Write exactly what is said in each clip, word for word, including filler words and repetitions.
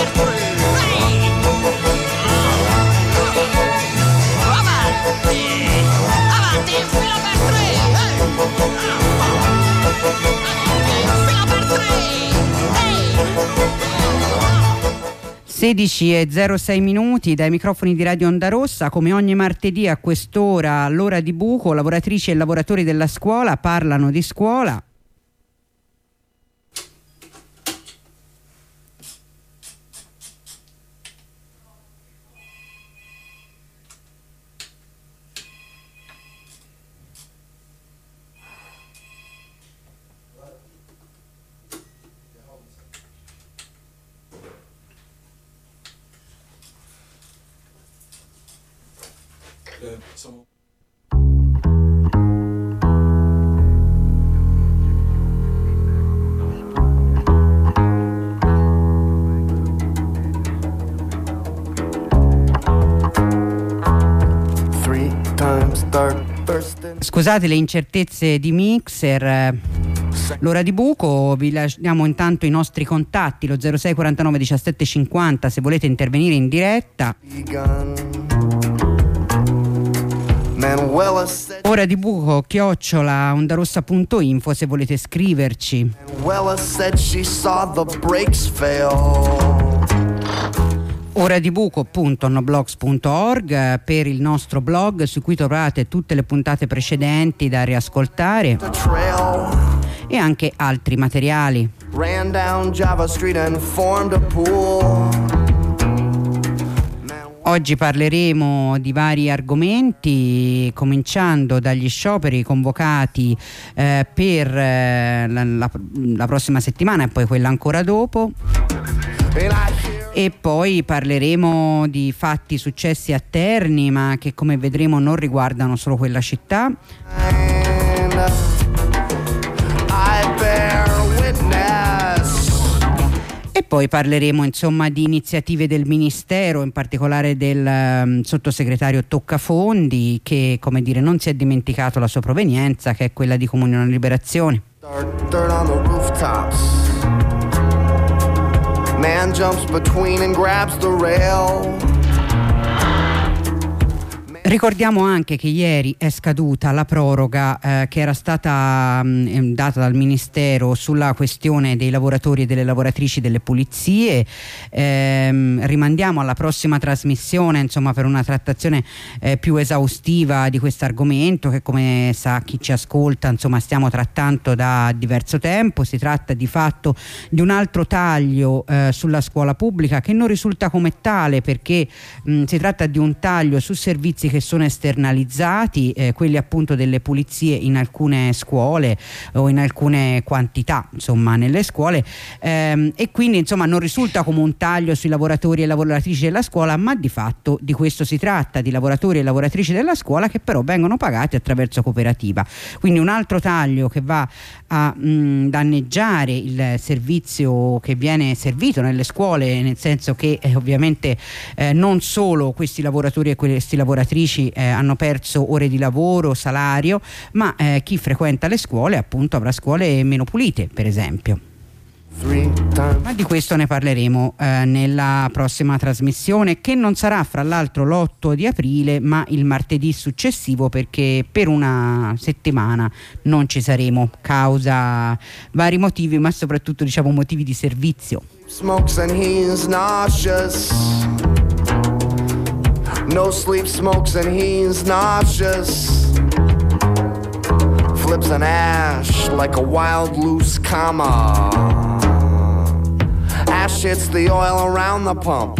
sedici e zero sei minuti dai microfoni di Radio Onda Rossa. Come ogni martedì a quest'ora, all'ora di buco, lavoratrici e lavoratori della scuola parlano di scuola. Scusate le incertezze di Mixer. L'ora di buco, vi lasciamo intanto i nostri contatti, lo zero sei quarantanove diciassette cinquanta se volete intervenire in diretta. Ora di buco chiocciola ondarossa punto info se volete scriverci. ora di buco punto noblogs punto org per il nostro blog, su cui trovate tutte le puntate precedenti da riascoltare e anche altri materiali. Ran down Java Street and formed a pool. Oggi parleremo di vari argomenti, cominciando dagli scioperi convocati eh, per eh, la, la, la prossima settimana e poi quella ancora dopo. E poi parleremo di fatti successi a Terni, ma che come vedremo non riguardano solo quella città. E poi parleremo insomma di iniziative del Ministero, in particolare del um, sottosegretario Toccafondi, che come dire non si è dimenticato la sua provenienza, che è quella di Comunione e Liberazione. Man jumps between and grabs the rail. Ricordiamo anche che ieri è scaduta la proroga eh, che era stata mh, data dal Ministero sulla questione dei lavoratori e delle lavoratrici delle pulizie. Ehm, rimandiamo alla prossima trasmissione insomma per una trattazione eh, più esaustiva di questo argomento, che come sa chi ci ascolta insomma stiamo trattando da diverso tempo. Si tratta di fatto di un altro taglio eh, sulla scuola pubblica, che non risulta come tale perché mh, si tratta di un taglio su servizi che sono esternalizzati, eh, quelli appunto delle pulizie in alcune scuole o in alcune quantità insomma nelle scuole, ehm, e quindi insomma non risulta come un taglio sui lavoratori e lavoratrici della scuola, ma di fatto di questo si tratta, di lavoratori e lavoratrici della scuola che però vengono pagati attraverso cooperativa. Quindi un altro taglio che va a mh, danneggiare il servizio che viene servito nelle scuole, nel senso che eh, ovviamente eh, non solo questi lavoratori e questi lavoratrici Eh, hanno perso ore di lavoro, salario, ma eh, chi frequenta le scuole appunto avrà scuole meno pulite, per esempio. Ma di questo ne parleremo eh, nella prossima trasmissione, che non sarà fra l'altro l'otto di aprile ma il martedì successivo, perché per una settimana non ci saremo, causa vari motivi, ma soprattutto diciamo motivi di servizio. Smokes and he's nauseous. No sleep, smokes and he's nauseous. Flips an ash like a wild loose comma. Ash hits the oil around the pump.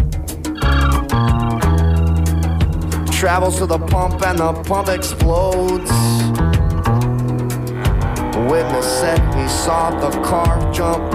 Travels to the pump and the pump explodes. Witness said he saw the car jump.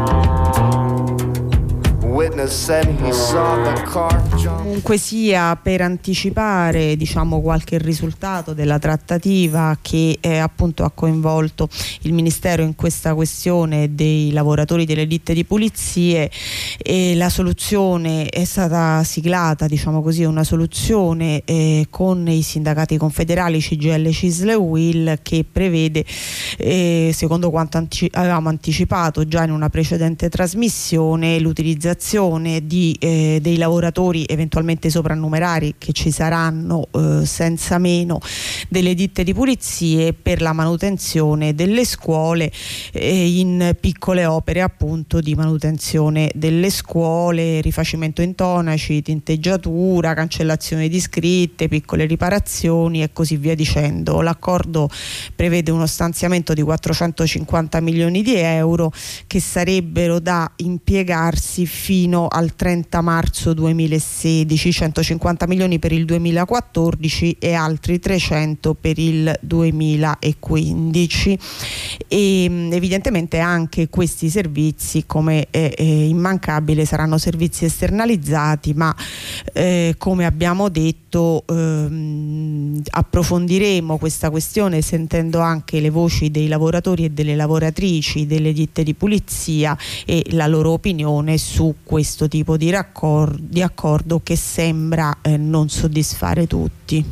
Comunque sia, per anticipare diciamo qualche risultato della trattativa che eh, appunto ha coinvolto il Ministero in questa questione dei lavoratori delle ditte di pulizie, e la soluzione è stata siglata, diciamo così, una soluzione eh, con i sindacati confederali C G I L, C I S L e U I L, che prevede eh, secondo quanto antici- avevamo anticipato già in una precedente trasmissione l'utilizzazione manutenzione di, eh, dei lavoratori eventualmente soprannumerari che ci saranno eh, senza meno delle ditte di pulizie, per la manutenzione delle scuole, eh, in piccole opere appunto di manutenzione delle scuole, rifacimento intonaci, tinteggiatura, cancellazione di scritte, piccole riparazioni e così via dicendo. L'accordo prevede uno stanziamento di quattrocentocinquanta milioni di euro che sarebbero da impiegarsi fino al trenta marzo duemilasedici, centocinquanta milioni per il duemilaquattordici e altri trecento per il duemilaquindici. E evidentemente anche questi servizi, come è, è immancabile, saranno servizi esternalizzati, ma eh, come abbiamo detto ehm, approfondiremo questa questione sentendo anche le voci dei lavoratori e delle lavoratrici delle ditte di pulizia e la loro opinione su questo tipo di, raccor- di accordo che sembra eh, non soddisfare tutti.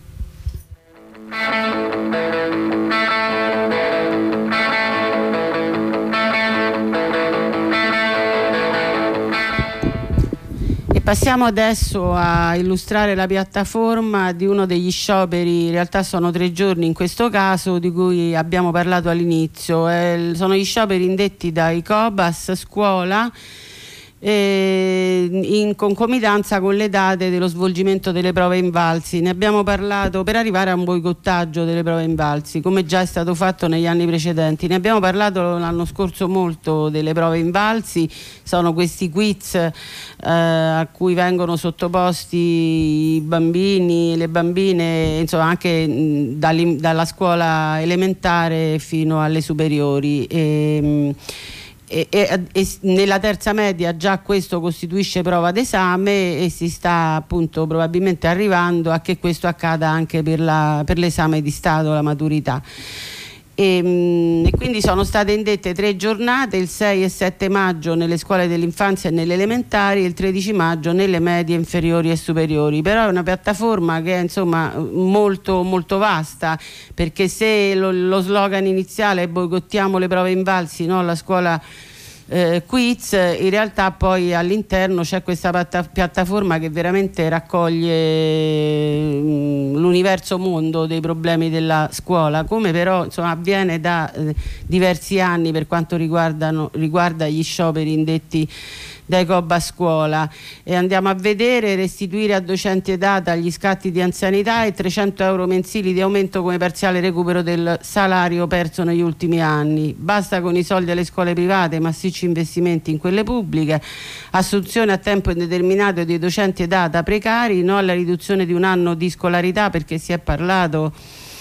Passiamo adesso a illustrare la piattaforma di uno degli scioperi, in realtà sono tre giorni in questo caso, di cui abbiamo parlato all'inizio. Eh, sono gli scioperi indetti dai Cobas Scuola, in concomitanza con le date dello svolgimento delle prove invalsi. Ne abbiamo parlato per arrivare a un boicottaggio delle prove invalsi, come già è stato fatto negli anni precedenti. Ne abbiamo parlato l'anno scorso molto delle prove invalsi. Sono questi quiz eh, a cui vengono sottoposti i bambini e le bambine, insomma anche mh, dalla scuola elementare fino alle superiori. E, E, e, e nella terza media già questo costituisce prova d'esame e si sta appunto probabilmente arrivando a che questo accada anche per, la, per l'esame di Stato, la maturità. E, e quindi sono state indette tre giornate, il sei e sette maggio nelle scuole dell'infanzia e nelle elementari e il tredici maggio nelle medie inferiori e superiori. Però è una piattaforma che è insomma molto molto vasta, perché se lo, lo slogan iniziale è boicottiamo le prove invalsi, no? La scuola Eh, quiz, in realtà poi all'interno c'è questa piattaforma che veramente raccoglie mh, l'universo mondo dei problemi della scuola, come però insomma, avviene da eh, diversi anni per quanto riguardano, riguarda gli scioperi indetti dai Cobas Scuola. E andiamo a vedere: restituire a docenti e data gli scatti di anzianità e trecento euro mensili di aumento come parziale recupero del salario perso negli ultimi anni. Basta con i soldi alle scuole private, massicci investimenti in quelle pubbliche, assunzione a tempo indeterminato di docenti e data precari, no alla riduzione di un anno di scolarità, perché si è parlato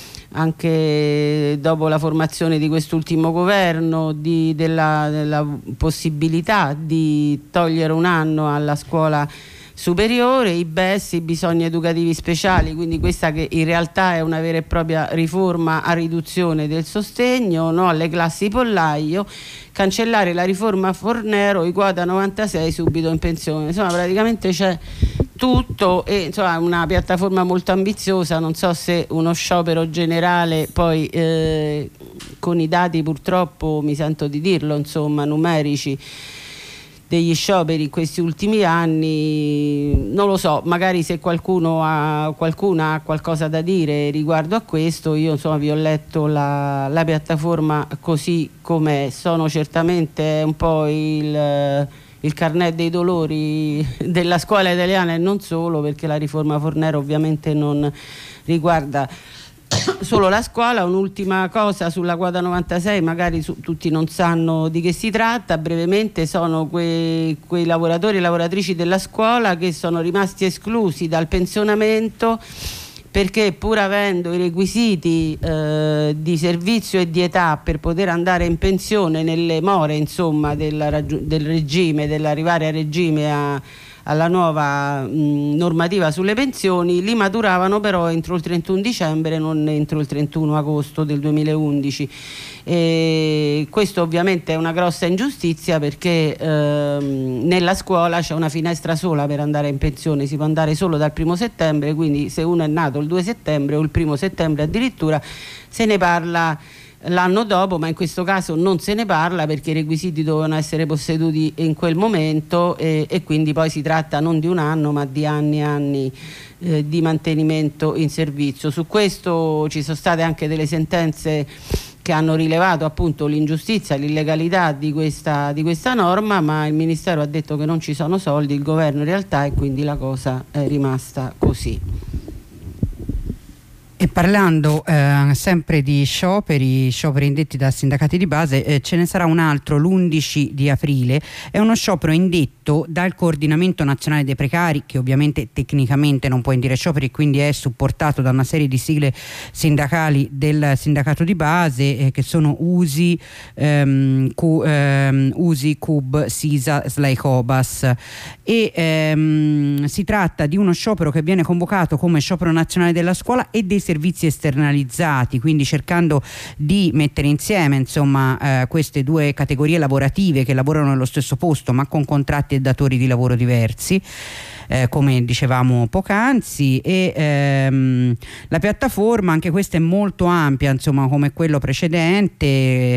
anche dopo la formazione di quest'ultimo governo di, della, della possibilità di togliere un anno alla scuola superiore, i B E S, i bisogni educativi speciali, quindi questa che in realtà è una vera e propria riforma a riduzione del sostegno, no alle classi pollaio, cancellare la riforma Fornero, i quota novantasei subito in pensione. Insomma praticamente c'è tutto e insomma una piattaforma molto ambiziosa. Non so se uno sciopero generale poi eh, con i dati purtroppo mi sento di dirlo, insomma numerici degli scioperi in questi ultimi anni, non lo so, magari se qualcuno ha, qualcuna ha qualcosa da dire riguardo a questo. Io insomma vi ho letto la, la piattaforma così com'è. Sono certamente un po' il, il carnet dei dolori della scuola italiana e non solo, perché la riforma Fornero ovviamente non riguarda solo la scuola. Un'ultima cosa sulla quota novantasei, magari su, tutti non sanno di che si tratta. Brevemente, sono quei, quei lavoratori e lavoratrici della scuola che sono rimasti esclusi dal pensionamento perché pur avendo i requisiti eh, di servizio e di età per poter andare in pensione nelle more insomma del, del regime, dell'arrivare a regime a alla nuova mh, normativa sulle pensioni, li maturavano però entro il trentuno dicembre, non entro il trentuno agosto del duemilaundici. E questo ovviamente è una grossa ingiustizia, perché ehm, nella scuola c'è una finestra sola per andare in pensione, si può andare solo dal primo settembre, quindi se uno è nato il due settembre o il primo settembre addirittura se ne parla l'anno dopo, ma in questo caso non se ne parla perché i requisiti dovevano essere posseduti in quel momento e, e quindi poi si tratta non di un anno ma di anni e anni eh, di mantenimento in servizio. Su questo ci sono state anche delle sentenze che hanno rilevato appunto l'ingiustizia, l'illegalità di questa, di questa norma, ma il Ministero ha detto che non ci sono soldi, il governo in realtà, e quindi la cosa è rimasta così. E parlando eh, sempre di scioperi, scioperi indetti da sindacati di base, eh, ce ne sarà un altro l'undici di aprile, è uno sciopero indetto dal Coordinamento Nazionale dei Precari, che ovviamente tecnicamente non può indire scioperi e quindi è supportato da una serie di sigle sindacali del sindacato di base eh, che sono U S I, ehm, Q, ehm, U S I, C U B, SISA, SLAICOBAS, e ehm, si tratta di uno sciopero che viene convocato come sciopero nazionale della scuola e dei servizi esternalizzati, quindi cercando di mettere insieme insomma eh, queste due categorie lavorative che lavorano nello stesso posto ma con contratti e datori di lavoro diversi. Eh, come dicevamo poc'anzi, e ehm, la piattaforma anche questa è molto ampia, insomma, come quello precedente,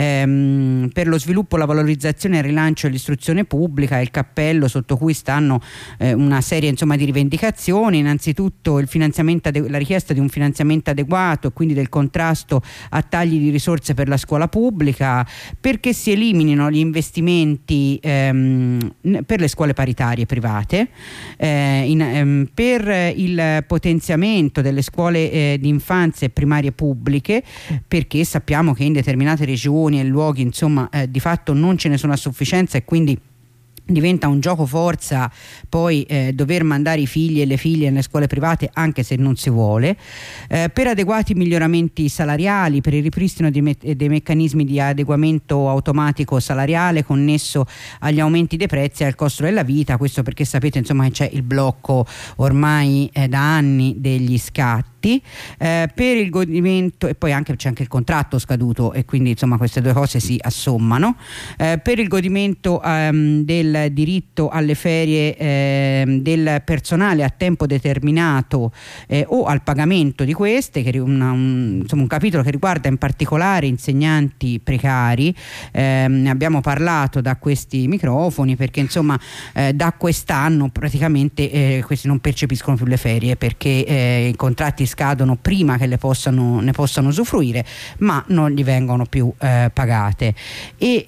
ehm, per lo sviluppo, la valorizzazione e il rilancio dell'istruzione pubblica, il cappello sotto cui stanno eh, una serie insomma di rivendicazioni. Innanzitutto il finanziamento la richiesta di un finanziamento adeguato e quindi del contrasto a tagli di risorse per la scuola pubblica, perché si eliminino gli investimenti ehm, per le scuole paritarie private, Eh, in, ehm, per il potenziamento delle scuole eh, di infanzia e primarie pubbliche, perché sappiamo che in determinate regioni e luoghi insomma eh, di fatto non ce ne sono a sufficienza e quindi diventa un gioco forza poi eh, dover mandare i figli e le figlie nelle scuole private anche se non si vuole, eh, per adeguati miglioramenti salariali, per il ripristino di me- dei meccanismi di adeguamento automatico salariale connesso agli aumenti dei prezzi e al costo della vita. Questo perché sapete insomma che c'è il blocco ormai eh, da anni degli scatti. Eh, per il godimento, e poi anche c'è anche il contratto scaduto e quindi insomma queste due cose si assommano, eh, per il godimento ehm, del diritto alle ferie ehm, del personale a tempo determinato eh, o al pagamento di queste, che è una, un, insomma, un capitolo che riguarda in particolare insegnanti precari. Eh, ne abbiamo parlato da questi microfoni perché insomma eh, da quest'anno praticamente eh, questi non percepiscono più le ferie perché eh, i contratti scadono prima che le possano, ne possano usufruire, ma non gli vengono più eh, pagate. E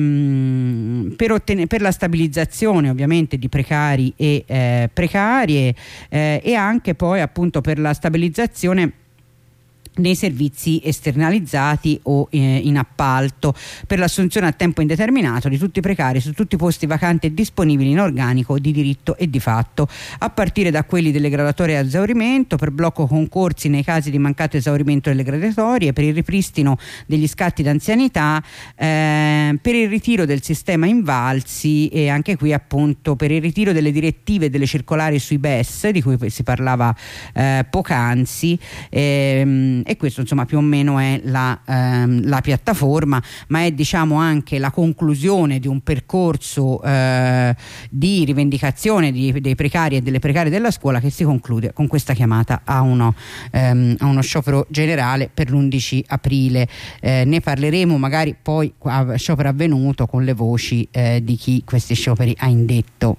ehm, per, ottenere, per la stabilizzazione ovviamente di precari e eh, precarie eh, e anche poi appunto per la stabilizzazione nei servizi esternalizzati o eh, in appalto, per l'assunzione a tempo indeterminato di tutti i precari su tutti i posti vacanti e disponibili in organico di diritto e di fatto, a partire da quelli delle graduatorie a esaurimento, per blocco concorsi nei casi di mancato esaurimento delle graduatorie, per il ripristino degli scatti d'anzianità, eh, per il ritiro del sistema invalsi e anche qui appunto per il ritiro delle direttive e delle circolari sui B E S di cui si parlava eh, poc'anzi. ehm, E questo insomma più o meno è la, ehm, la piattaforma, ma è diciamo anche la conclusione di un percorso eh, di rivendicazione di, dei precari e delle precarie della scuola che si conclude con questa chiamata a uno, ehm, a uno sciopero generale per l'undici aprile. Eh, ne parleremo magari poi a sciopero avvenuto con le voci eh, di chi questi scioperi ha indetto.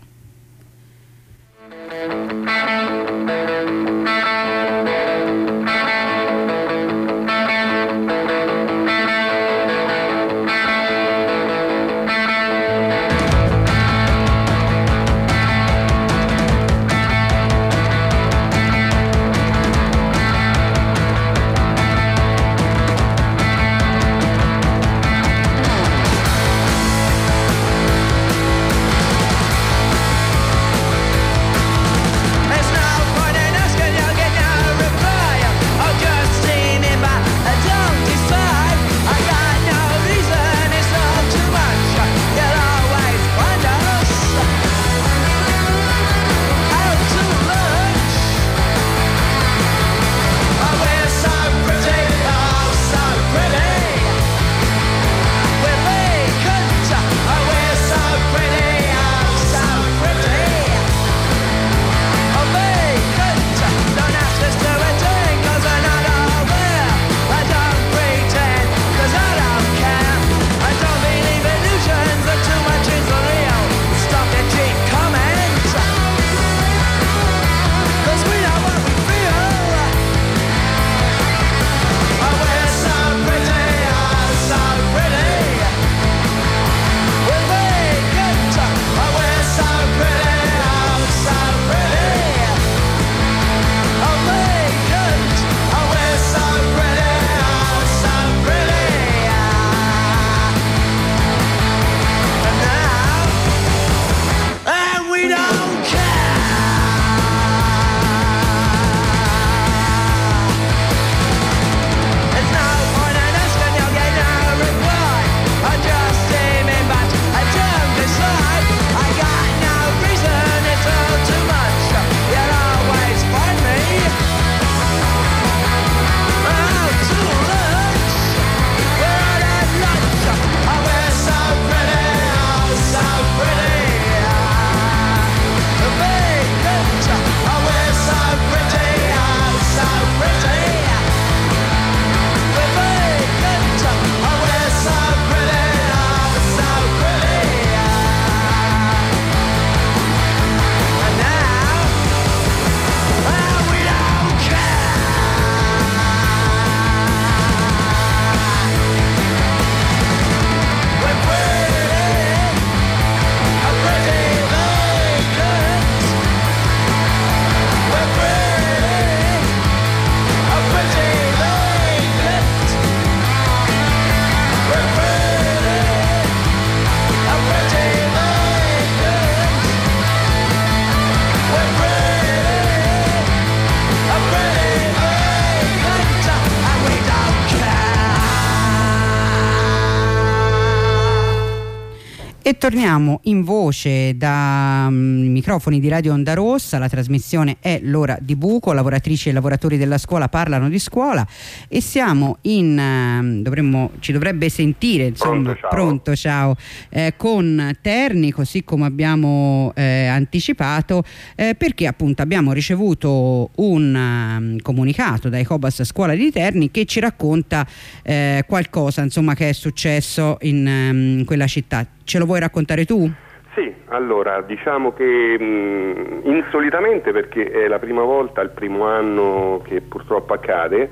E torniamo in voce dai um, microfoni di Radio Onda Rossa. La trasmissione è L'Ora di Buco, lavoratrici e lavoratori della scuola parlano di scuola, e siamo in uh, dovremmo, ci dovrebbe sentire insomma, pronto, ciao, pronto, ciao eh, con Terni, così come abbiamo eh, anticipato, eh, perché appunto abbiamo ricevuto un um, comunicato dai Cobas Scuola di Terni che ci racconta eh, qualcosa insomma che è successo in um, quella città. Ce lo vuoi raccontare tu? Sì, allora diciamo che mh, insolitamente, perché è la prima volta, il primo anno che purtroppo accade,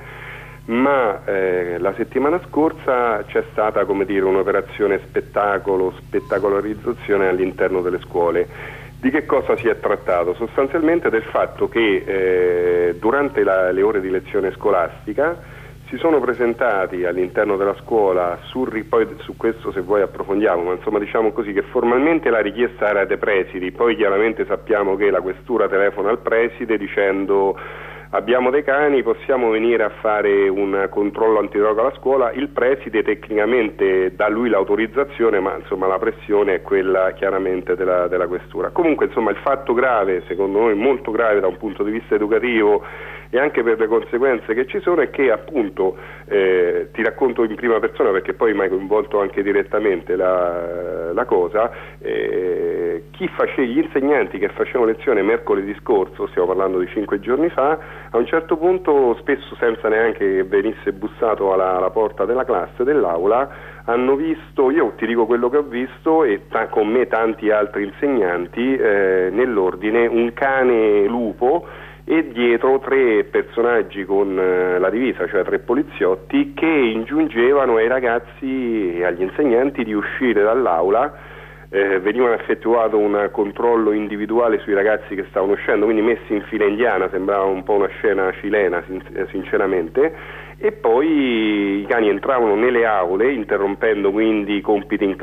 ma eh, la settimana scorsa c'è stata, come dire, un'operazione spettacolo, spettacolarizzazione all'interno delle scuole. Di che cosa si è trattato? Sostanzialmente del fatto che eh, durante la, le ore di lezione scolastica si sono presentati all'interno della scuola, su, poi su questo se vuoi approfondiamo, ma insomma diciamo così che formalmente la richiesta era dei presidi, poi chiaramente sappiamo che la questura telefona al preside dicendo abbiamo dei cani, possiamo venire a fare un controllo antidroga alla scuola. Il preside tecnicamente dà lui l'autorizzazione, ma insomma la pressione è quella chiaramente della, della questura. Comunque insomma il fatto grave, secondo noi molto grave da un punto di vista educativo e anche per le conseguenze che ci sono, è che appunto eh, ti racconto in prima persona perché poi mi hai coinvolto anche direttamente la, la cosa, eh, chi face, gli insegnanti che facevano lezione mercoledì scorso, stiamo parlando di cinque giorni fa, a un certo punto, spesso senza neanche che venisse bussato alla, alla porta della classe, dell'aula, hanno visto, io ti dico quello che ho visto e ta, con me tanti altri insegnanti eh, nell'ordine, un cane lupo e dietro tre personaggi con eh, la divisa, cioè tre poliziotti che ingiungevano ai ragazzi e agli insegnanti di uscire dall'aula. Eh, veniva effettuato un controllo individuale sui ragazzi che stavano uscendo, quindi messi in fila indiana, sembrava un po' una scena cilena sin- sinceramente, e poi i cani entravano nelle aule interrompendo quindi i compiti in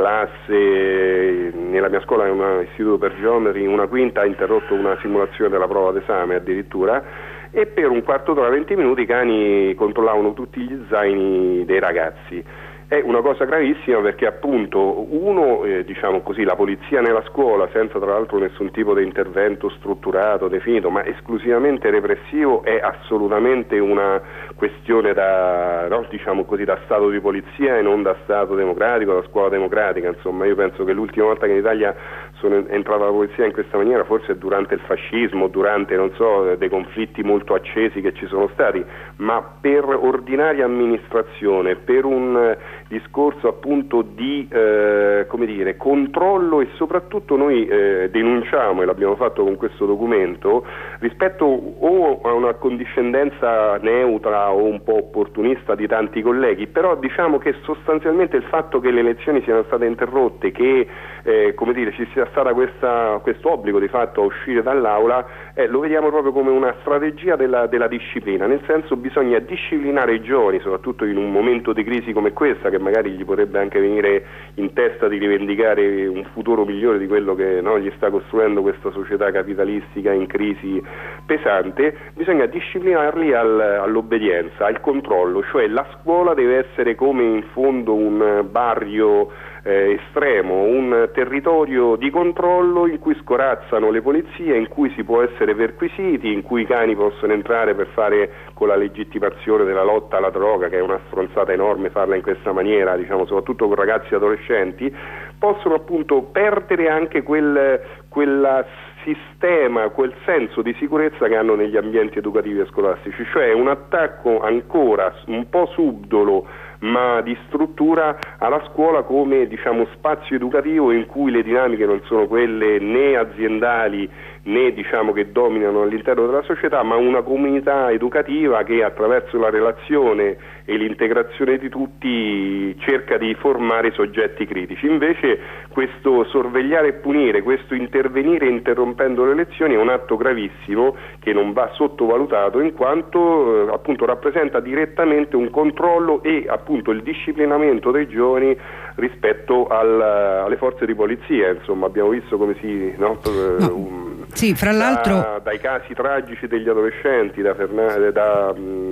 classe. Nella mia scuola, in un istituto per geometri, una quinta ha interrotto una simulazione della prova d'esame addirittura, e per un quarto d'ora, venti minuti i cani controllavano tutti gli zaini dei ragazzi. È una cosa gravissima perché appunto uno, eh, diciamo così, la polizia nella scuola senza tra l'altro nessun tipo di intervento strutturato, definito, ma esclusivamente repressivo, è assolutamente una questione da, no, diciamo così, da Stato di polizia e non da Stato democratico, da scuola democratica. Insomma, io penso che l'ultima volta che in Italia sono entrata la polizia in questa maniera forse è durante il fascismo, durante, non so, dei conflitti molto accesi che ci sono stati, ma per ordinaria amministrazione, per un discorso appunto di eh, come dire, controllo, e soprattutto noi eh, denunciamo, e l'abbiamo fatto con questo documento, rispetto o a una condiscendenza neutra o un po' opportunista di tanti colleghi, però diciamo che sostanzialmente il fatto che le elezioni siano state interrotte, che eh, come dire, ci sia stata questa, questo obbligo di fatto a uscire dall'aula, eh, lo vediamo proprio come una strategia della, della disciplina, nel senso bisogna disciplinare i giovani, soprattutto in un momento di crisi come questa, che magari gli potrebbe anche venire in testa di rivendicare un futuro migliore di quello che, no, gli sta costruendo questa società capitalistica in crisi pesante. Bisogna disciplinarli al, all'obbedienza, al controllo, cioè la scuola deve essere come in fondo un barrio Eh, estremo, un territorio di controllo in cui scorazzano le polizie, in cui si può essere perquisiti, in cui i cani possono entrare per fare, con la legittimazione della lotta alla droga, che è una stronzata enorme farla in questa maniera, diciamo soprattutto con ragazzi adolescenti, possono appunto perdere anche quel quella sistema, quel senso di sicurezza che hanno negli ambienti educativi e scolastici, cioè un attacco ancora un po' subdolo ma di struttura alla scuola come, diciamo, spazio educativo in cui le dinamiche non sono quelle né aziendali né, diciamo, che dominano all'interno della società, ma una comunità educativa che attraverso la relazione e l'integrazione di tutti cerca di formare soggetti critici. Invece questo sorvegliare e punire, questo intervenire interrompendo le lezioni è un atto gravissimo che non va sottovalutato, in quanto eh, appunto rappresenta direttamente un controllo e appunto il disciplinamento dei giovani rispetto al, alle forze di polizia. Insomma, abbiamo visto come si, no, no. Um, sì, fra l'altro da, dai casi tragici degli adolescenti, da, Fernan- da,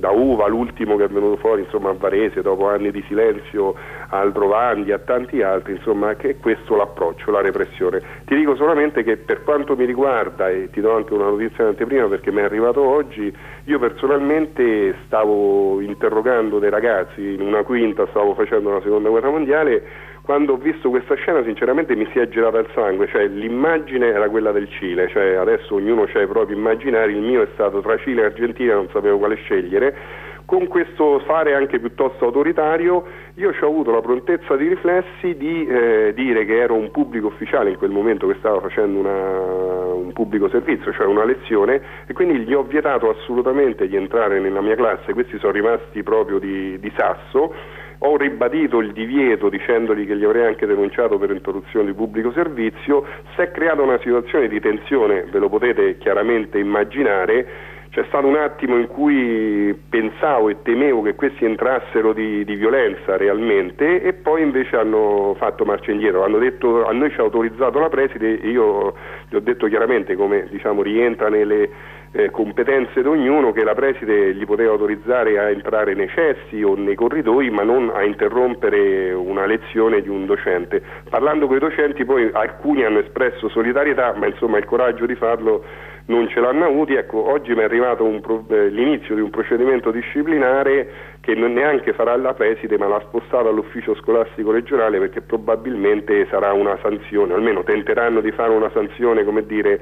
da Uva, l'ultimo che è venuto fuori insomma a Varese dopo anni di silenzio, al Rovandi, a tanti altri, insomma, che è questo l'approccio, la repressione. Ti dico solamente che per quanto mi riguarda, e ti do anche una notizia in anteprima perché mi è arrivato oggi, io personalmente stavo interrogando dei ragazzi in una quinta, stavo facendo la seconda guerra mondiale. Quando ho visto questa scena sinceramente mi si è girato il sangue, cioè l'immagine era quella del Cile, cioè adesso ognuno ha i propri immaginari, il mio è stato tra Cile e Argentina, non sapevo quale scegliere. Con questo fare anche piuttosto autoritario io ci ho avuto la prontezza di riflessi di eh, dire che ero un pubblico ufficiale in quel momento che stava facendo una, un pubblico servizio, cioè una lezione, e quindi gli ho vietato assolutamente di entrare nella mia classe. Questi sono rimasti proprio di, di sasso. Ho ribadito il divieto dicendogli che li avrei anche denunciato per interruzione di pubblico servizio. Si è creata una situazione di tensione, ve lo potete chiaramente immaginare. C'è stato un attimo in cui pensavo e temevo che questi entrassero di, di violenza realmente, e poi invece hanno fatto marcia indietro, hanno detto, a noi ci ha autorizzato la preside, e io gli ho detto chiaramente, come diciamo rientra nelle Eh, competenze di ognuno, che la preside gli poteva autorizzare a entrare nei cessi o nei corridoi, ma non a interrompere una lezione di un docente. Parlando con i docenti poi alcuni hanno espresso solidarietà, ma insomma il coraggio di farlo non ce l'hanno avuti. Ecco, oggi mi è arrivato un pro- eh, l'inizio di un procedimento disciplinare che non neanche farà la preside, ma l'ha spostata all'ufficio scolastico regionale, perché probabilmente sarà una sanzione, almeno tenteranno di fare una sanzione, come dire,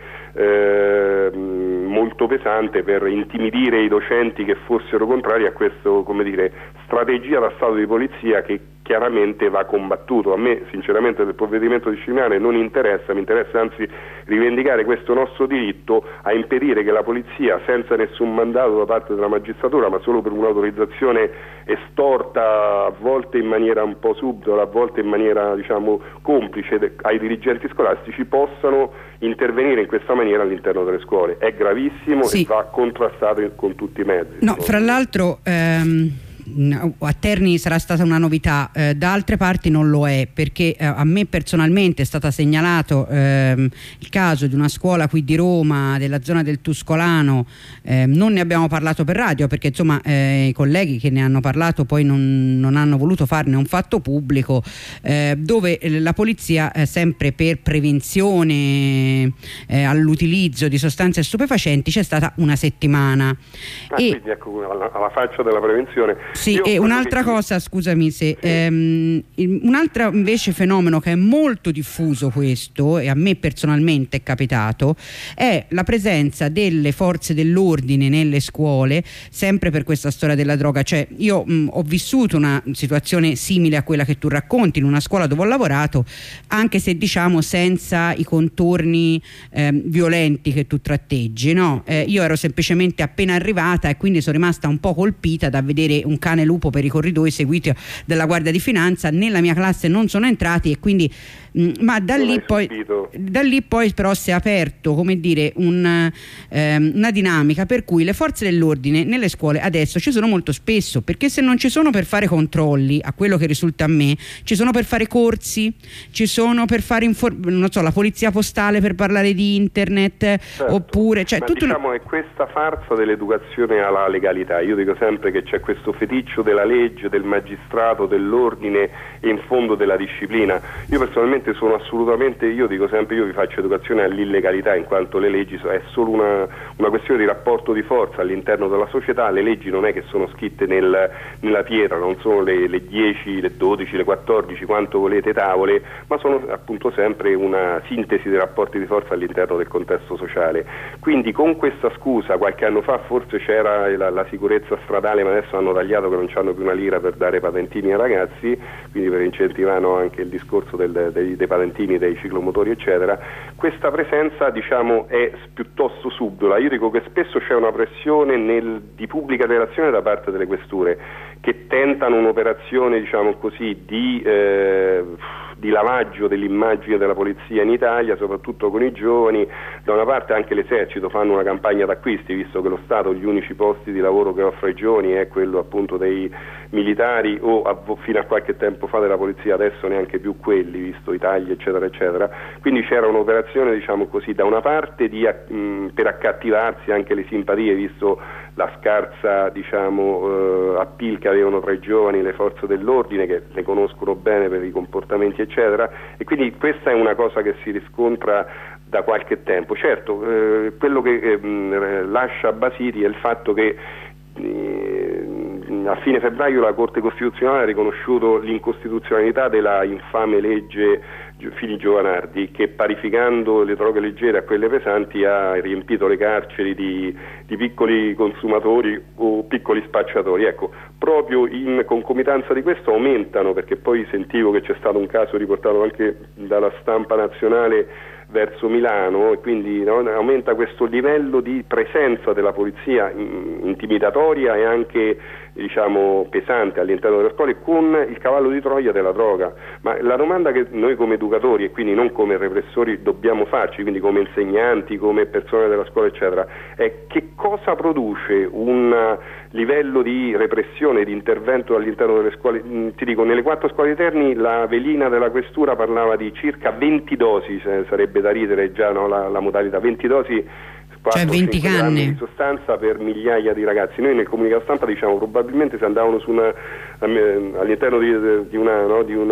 eh, molto pesante per intimidire i docenti che fossero contrari a questo, come dire, strategia da Stato di polizia che chiaramente va combattuto. A me sinceramente del provvedimento disciplinare non interessa, mi interessa anzi rivendicare questo nostro diritto a impedire che la polizia, senza nessun mandato da parte della magistratura, ma solo per un'autorizzazione estorta, a volte in maniera un po' subdola, a volte in maniera diciamo complice ai dirigenti scolastici, possano intervenire in questa maniera all'interno delle scuole. È gravissimo, sì, e va contrastato con tutti i mezzi. No, fra l'altro ehm... a Terni sarà stata una novità, eh, da altre parti non lo è, perché eh, a me personalmente è stato segnalato ehm, il caso di una scuola qui di Roma, della zona del Tuscolano. Eh, non ne abbiamo parlato per radio perché insomma eh, i colleghi che ne hanno parlato poi non, non hanno voluto farne un fatto pubblico, eh, dove la polizia eh, sempre per prevenzione eh, all'utilizzo di sostanze stupefacenti c'è stata una settimana. Ah, e quindi ecco, alla, alla faccia della prevenzione. Sì, Io e un'altra cosa, scusami se sì. ehm, un altro invece fenomeno che è molto diffuso, questo, e a me personalmente è capitato, è la presenza delle forze dell'ordine nelle scuole, sempre per questa storia della droga. Cioè io mh, ho vissuto una situazione simile a quella che tu racconti in una scuola dove ho lavorato, anche se diciamo senza i contorni ehm, violenti che tu tratteggi, no? Eh, io ero semplicemente appena arrivata e quindi sono rimasta un po' colpita da vedere un cane lupo per i corridoi seguito dalla Guardia di Finanza. Nella mia classe non sono entrati e quindi mh, ma da lì, poi, da lì poi però si è aperto, come dire, un, ehm, una dinamica per cui le forze dell'ordine nelle scuole adesso ci sono molto spesso, perché se non ci sono per fare controlli, a quello che risulta a me, ci sono per fare corsi, ci sono per fare inform- non so, la polizia postale per parlare di internet, certo, oppure cioè, ma tutto diciamo un... è questa farsa dell'educazione alla legalità. Io dico sempre che c'è questo feticcio della legge, del magistrato, dell'ordine e in fondo della disciplina. Io personalmente sono assolutamente, io dico sempre, io vi faccio educazione all'illegalità, in quanto le leggi è solo una, una questione di rapporto di forza all'interno della società. Le leggi non è che sono scritte nel, nella pietra, non sono le, le dieci, le dodici, le quattordici, quanto volete tavole, ma sono appunto sempre una sintesi dei rapporti di forza all'interno del contesto sociale. Quindi con questa scusa, qualche anno fa forse c'era la, la sicurezza stradale, ma adesso hanno tagliato che non c'hanno più una lira per dare patentini ai ragazzi, quindi per incentivare anche il discorso del, dei, dei patentini, dei ciclomotori eccetera. Questa presenza diciamo è piuttosto subdola. Io dico che spesso c'è una pressione nel, di pubblica relazione da parte delle questure, che tentano un'operazione diciamo così di, eh, di lavaggio dell'immagine della polizia in Italia, soprattutto con i giovani. Da una parte anche l'esercito fanno una campagna d'acquisti, visto che lo Stato gli unici posti di lavoro che offre ai giovani è quello appunto dei militari o a, fino a qualche tempo fa della polizia, adesso neanche più quelli, visto i tagli eccetera eccetera. Quindi c'era un'operazione, diciamo così, da una parte di, mh, per accattivarsi anche le simpatie, visto la scarsa, diciamo, eh, appeal che avevano tra i giovani le forze dell'ordine, che le conoscono bene per i comportamenti eccetera, e quindi questa è una cosa che si riscontra da qualche tempo. Certo, eh, quello che eh, lascia basiti è il fatto che eh, a fine febbraio la Corte Costituzionale ha riconosciuto l'incostituzionalità della infame legge Fini-Giovanardi, che parificando le droghe leggere a quelle pesanti ha riempito le carceri di, di piccoli consumatori o piccoli spacciatori. Ecco, proprio in concomitanza di questo aumentano, perché poi sentivo che c'è stato un caso riportato anche dalla stampa nazionale verso Milano, e quindi no, aumenta questo livello di presenza della polizia intimidatoria e anche, diciamo, pesante all'interno delle scuole, con il cavallo di Troia della droga. Ma la domanda che noi come educatori, e quindi non come repressori, dobbiamo farci, quindi come insegnanti, come persone della scuola eccetera, è che cosa produce un livello di repressione, di intervento all'interno delle scuole. Ti dico, nelle quattro scuole di Terni la velina della questura parlava di circa venti dosi, sarebbe da ridere già, no, la, la modalità venti dosi, cioè venti canne di sostanza per migliaia di ragazzi. Noi nel comunicato stampa diciamo probabilmente se andavano su una, all'interno di, di una no, di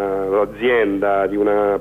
un'azienda, di una,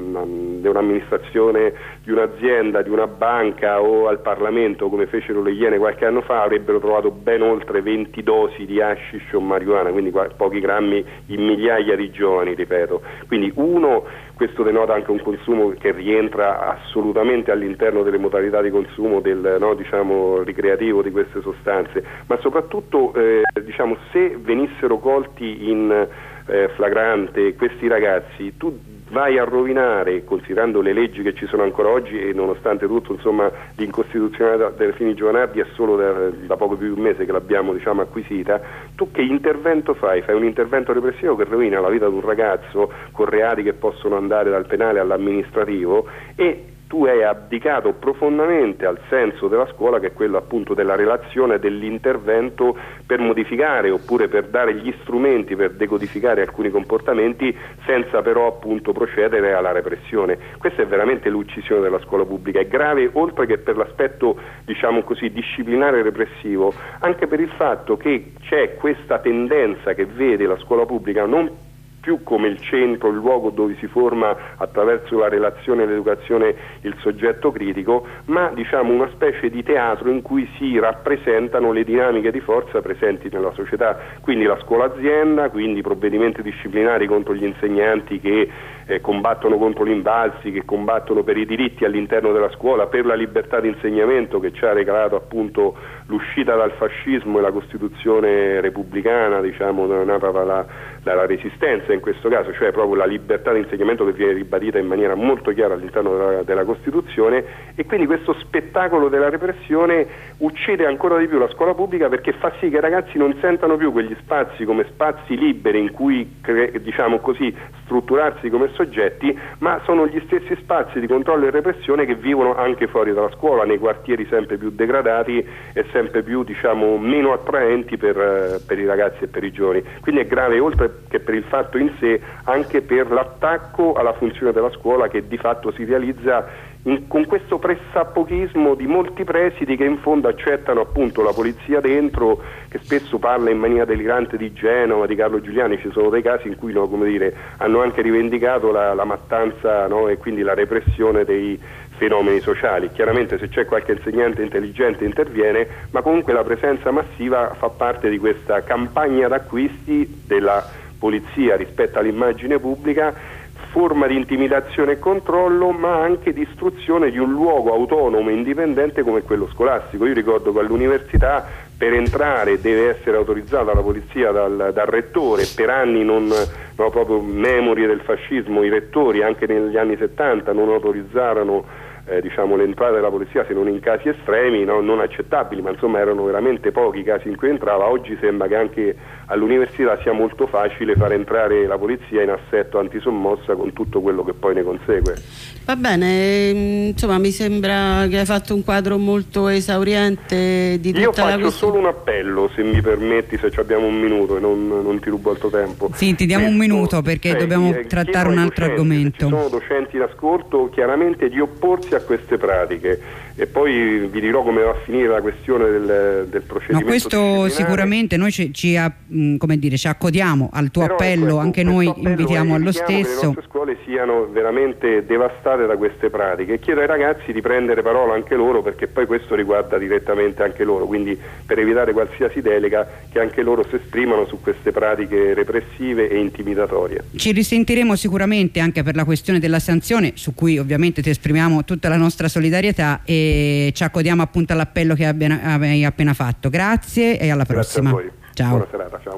di un'amministrazione, di un'azienda, di una banca o al Parlamento, come fecero le Iene qualche anno fa, avrebbero trovato ben oltre venti dosi di hashish o marijuana, quindi pochi grammi in migliaia di giovani, ripeto. Quindi uno, questo denota anche un consumo che rientra assolutamente all'interno delle modalità di consumo del, no, diciamo, ricreativo di queste sostanze, ma soprattutto eh, diciamo, se venissero colti in eh, flagrante questi ragazzi, tu vai a rovinare, considerando le leggi che ci sono ancora oggi, e nonostante tutto, insomma, l'incostituzionalità delle Fini-Giovanardi è solo da, da poco più di un mese che l'abbiamo, diciamo, acquisita. Tu che intervento fai? Fai un intervento repressivo che rovina la vita di un ragazzo con reati che possono andare dal penale all'amministrativo, e tu hai abdicato profondamente al senso della scuola, che è quello appunto della relazione, dell'intervento per modificare oppure per dare gli strumenti per decodificare alcuni comportamenti, senza però appunto procedere alla repressione. Questa è veramente l'uccisione della scuola pubblica. È grave, oltre che per l'aspetto, diciamo così, disciplinare e repressivo, anche per il fatto che c'è questa tendenza che vede la scuola pubblica non più come il centro, il luogo dove si forma attraverso la relazione e l'educazione il soggetto critico, ma diciamo una specie di teatro in cui si rappresentano le dinamiche di forza presenti nella società, quindi la scuola azienda, quindi provvedimenti disciplinari contro gli insegnanti che eh, combattono contro gli invalsi, che combattono per i diritti all'interno della scuola, per la libertà di insegnamento che ci ha regalato appunto l'uscita dal fascismo e la Costituzione repubblicana, diciamo, nata dalla, dalla Resistenza in questo caso, cioè proprio la libertà di insegnamento che viene ribadita in maniera molto chiara all'interno della, della Costituzione. E quindi questo spettacolo della repressione uccide ancora di più la scuola pubblica, perché fa sì che i ragazzi non sentano più quegli spazi come spazi liberi in cui, diciamo così, strutturarsi come soggetti, ma sono gli stessi spazi di controllo e repressione che vivono anche fuori dalla scuola, nei quartieri sempre più degradati e sempre più, diciamo, meno attraenti per, per i ragazzi e per i giovani. Quindi è grave, oltre che per il fatto in sé, anche per l'attacco alla funzione della scuola, che di fatto si realizza in, con questo pressappochismo di molti presidi che in fondo accettano appunto la polizia dentro, che spesso parla in maniera delirante di Genova, di Carlo Giuliani. Ci sono dei casi in cui, no, come dire, hanno anche rivendicato la, la mattanza, no, e quindi la repressione dei fenomeni sociali. Chiaramente se c'è qualche insegnante intelligente interviene, ma comunque la presenza massiva fa parte di questa campagna d'acquisti della polizia rispetto all'immagine pubblica, forma di intimidazione e controllo, ma anche di istruzione di un luogo autonomo e indipendente come quello scolastico. Io ricordo che all'università per entrare deve essere autorizzata la polizia dal, dal rettore. Per anni non, no, proprio memori del fascismo, i rettori anche negli anni settanta non autorizzarono eh, diciamo, l'entrata della polizia, se non in casi estremi, no, non accettabili, ma insomma erano veramente pochi i casi in cui entrava. Oggi sembra che anche all'università sia molto facile far entrare la polizia in assetto antisommossa con tutto quello che poi ne consegue. Va bene, insomma mi sembra che hai fatto un quadro molto esauriente di tutta Io la faccio questione. solo un appello, se mi permetti, se abbiamo un minuto e non, non ti rubo altro tempo. Sì, ti diamo Questo, un minuto perché cioè, dobbiamo eh, trattare un altro docenti, argomento. Se ci sono docenti in ascolto, chiaramente di opporsi a queste pratiche, e poi vi dirò come va a finire la questione del, del procedimento. No, questo sicuramente noi ci, ci, come dire, ci accodiamo al tuo Però, appello, ecco, anche noi invitiamo allo stesso. Che le nostre scuole siano veramente devastate da queste pratiche, e chiedo ai ragazzi di prendere parola anche loro, perché poi questo riguarda direttamente anche loro, quindi per evitare qualsiasi delega che anche loro si esprimano su queste pratiche repressive e intimidatorie. Ci risentiremo sicuramente anche per la questione della sanzione, su cui ovviamente ti esprimiamo tutta la nostra solidarietà, e ci accodiamo appunto all'appello che hai appena fatto. Grazie e alla Grazie prossima. a voi. Ciao. Buona serata, ciao.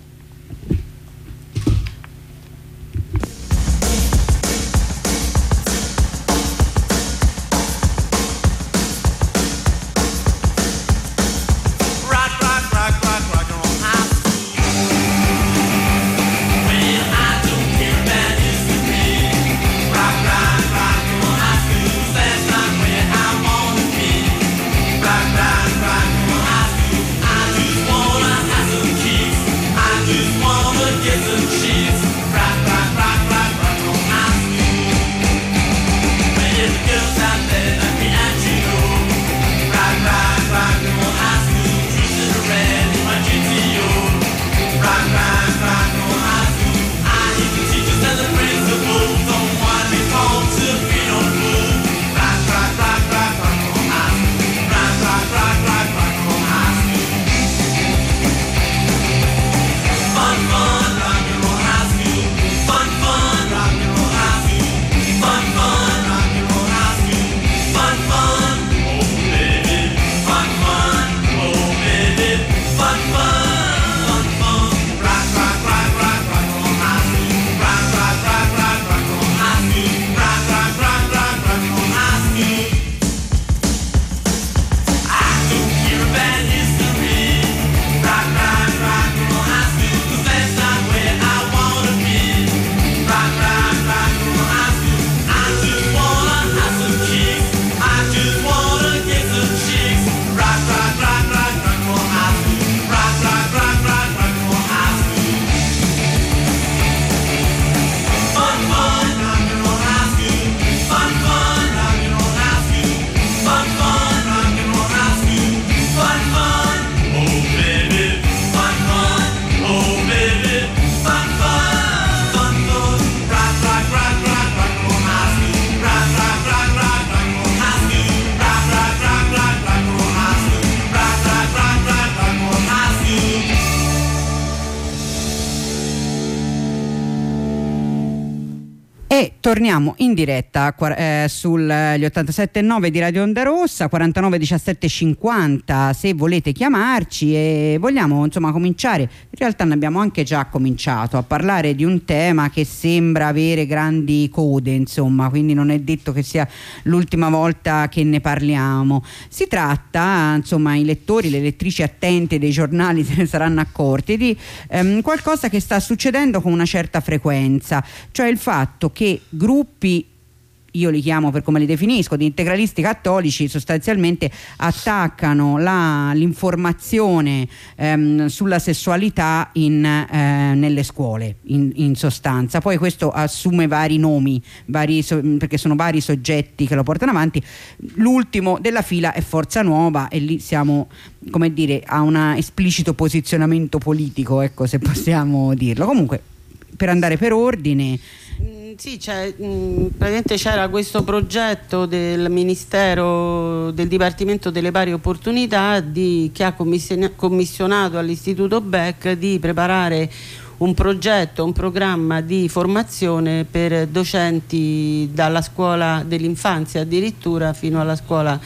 Torniamo in diretta eh, sugli ottantasette virgola nove di Radio Onda Rossa, quarantanove diciassette cinquanta se volete chiamarci, e vogliamo insomma cominciare. In realtà ne abbiamo anche già cominciato a parlare di un tema che sembra avere grandi code, insomma, quindi non è detto che sia l'ultima volta che ne parliamo. Si tratta, insomma, i lettori, le lettrici attente dei giornali se ne saranno accorti, di ehm, qualcosa che sta succedendo con una certa frequenza, cioè il fatto che gruppi, io li chiamo per come li definisco, di integralisti cattolici, sostanzialmente attaccano la, l'informazione ehm, sulla sessualità in, eh, nelle scuole, in, in sostanza. Poi questo assume vari nomi, vari so, perché sono vari soggetti che lo portano avanti. L'ultimo della fila è Forza Nuova, e lì siamo, come dire, a un esplicito posizionamento politico, ecco, se possiamo dirlo. Comunque, per andare per ordine, sì, c'è, mh, praticamente c'era questo progetto del Ministero, del Dipartimento delle Pari Opportunità, di, che ha commissionato all'Istituto Beck di preparare un progetto, un programma di formazione per docenti dalla scuola dell'infanzia addirittura fino alla scuola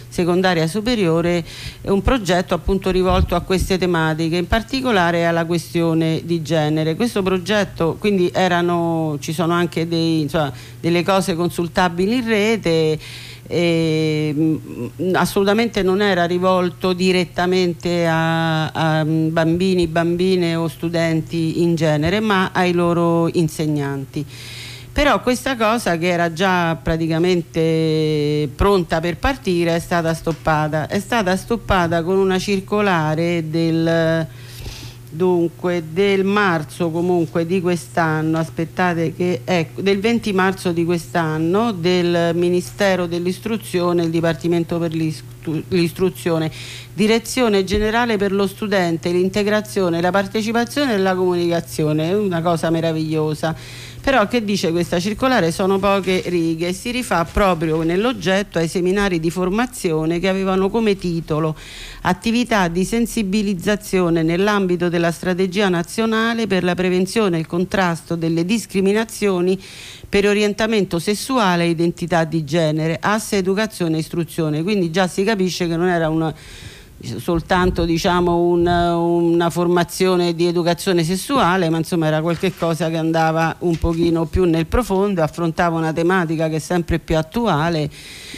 secondaria superiore, un progetto appunto rivolto a queste tematiche, in particolare alla questione di genere. Questo progetto, quindi erano, ci sono anche dei, insomma, delle cose consultabili in rete. E, mh, assolutamente non era rivolto direttamente a, a bambini, bambine o studenti in genere, ma ai loro insegnanti. Però questa cosa, che era già praticamente pronta per partire, è stata stoppata. È stata stoppata con una circolare del, dunque, del marzo comunque di quest'anno, aspettate che è del venti marzo di quest'anno, del Ministero dell'Istruzione, il Dipartimento per l'Istruzione, Direzione Generale per lo Studente, l'Integrazione, la Partecipazione e la Comunicazione. È una cosa meravigliosa. Però che dice questa circolare? Sono poche righe, si rifà proprio nell'oggetto ai seminari di formazione che avevano come titolo attività di sensibilizzazione nell'ambito della strategia nazionale per la prevenzione e il contrasto delle discriminazioni per orientamento sessuale e identità di genere, asse educazione e istruzione. Quindi già si capisce che non era una soltanto, diciamo, una, una formazione di educazione sessuale, ma insomma era qualche cosa che andava un pochino più nel profondo, affrontava una tematica che è sempre più attuale,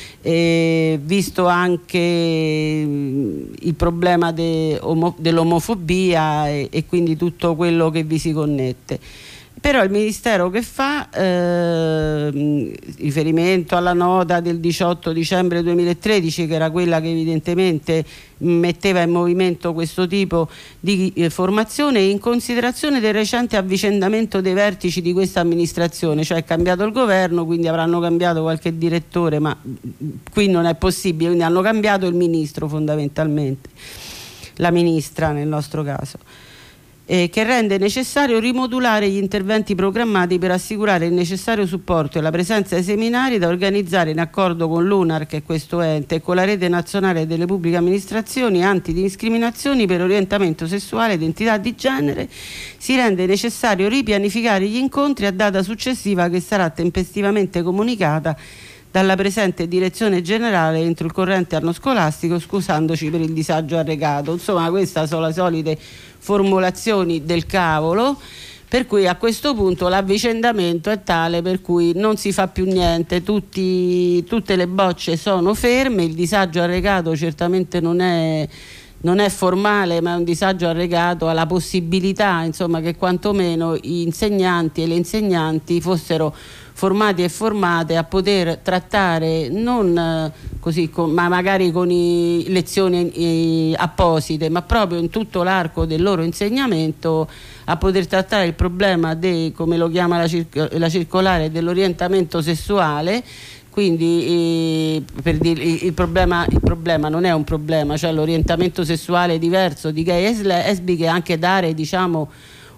e visto anche il problema de, omo, dell'omofobia e, e quindi tutto quello che vi si connette. Però il Ministero che fa eh, riferimento alla nota del diciotto dicembre duemilatredici, che era quella che evidentemente metteva in movimento questo tipo di eh, formazione, in considerazione del recente avvicendamento dei vertici di questa amministrazione, cioè è cambiato il governo, quindi avranno cambiato qualche direttore, ma qui non è possibile, quindi hanno cambiato il ministro fondamentalmente, la ministra nel nostro caso. Eh, che rende necessario rimodulare gli interventi programmati per assicurare il necessario supporto e la presenza ai seminari da organizzare in accordo con l'U N A R, che è questo ente, e con la rete nazionale delle pubbliche amministrazioni antidiscriminazioni per orientamento sessuale e identità di genere. Si rende necessario ripianificare gli incontri a data successiva, che sarà tempestivamente comunicata dalla presente direzione generale entro il corrente anno scolastico, scusandoci per il disagio arrecato. Insomma, queste sono le solite formulazioni del cavolo, per cui a questo punto l'avvicendamento è tale per cui non si fa più niente, tutti, tutte le bocce sono ferme, il disagio arrecato certamente non è, non è formale, ma è un disagio arrecato alla possibilità, insomma, che quantomeno gli insegnanti e le insegnanti fossero formati e formate a poter trattare non eh, così con, ma magari con i, lezioni eh, apposite, ma proprio in tutto l'arco del loro insegnamento, a poter trattare il problema de, come lo chiama la, circo, la circolare, dell'orientamento sessuale. Quindi eh, per dire, il, problema, il problema non è un problema, cioè l'orientamento sessuale diverso di gay e lesbiche, anche dare, diciamo,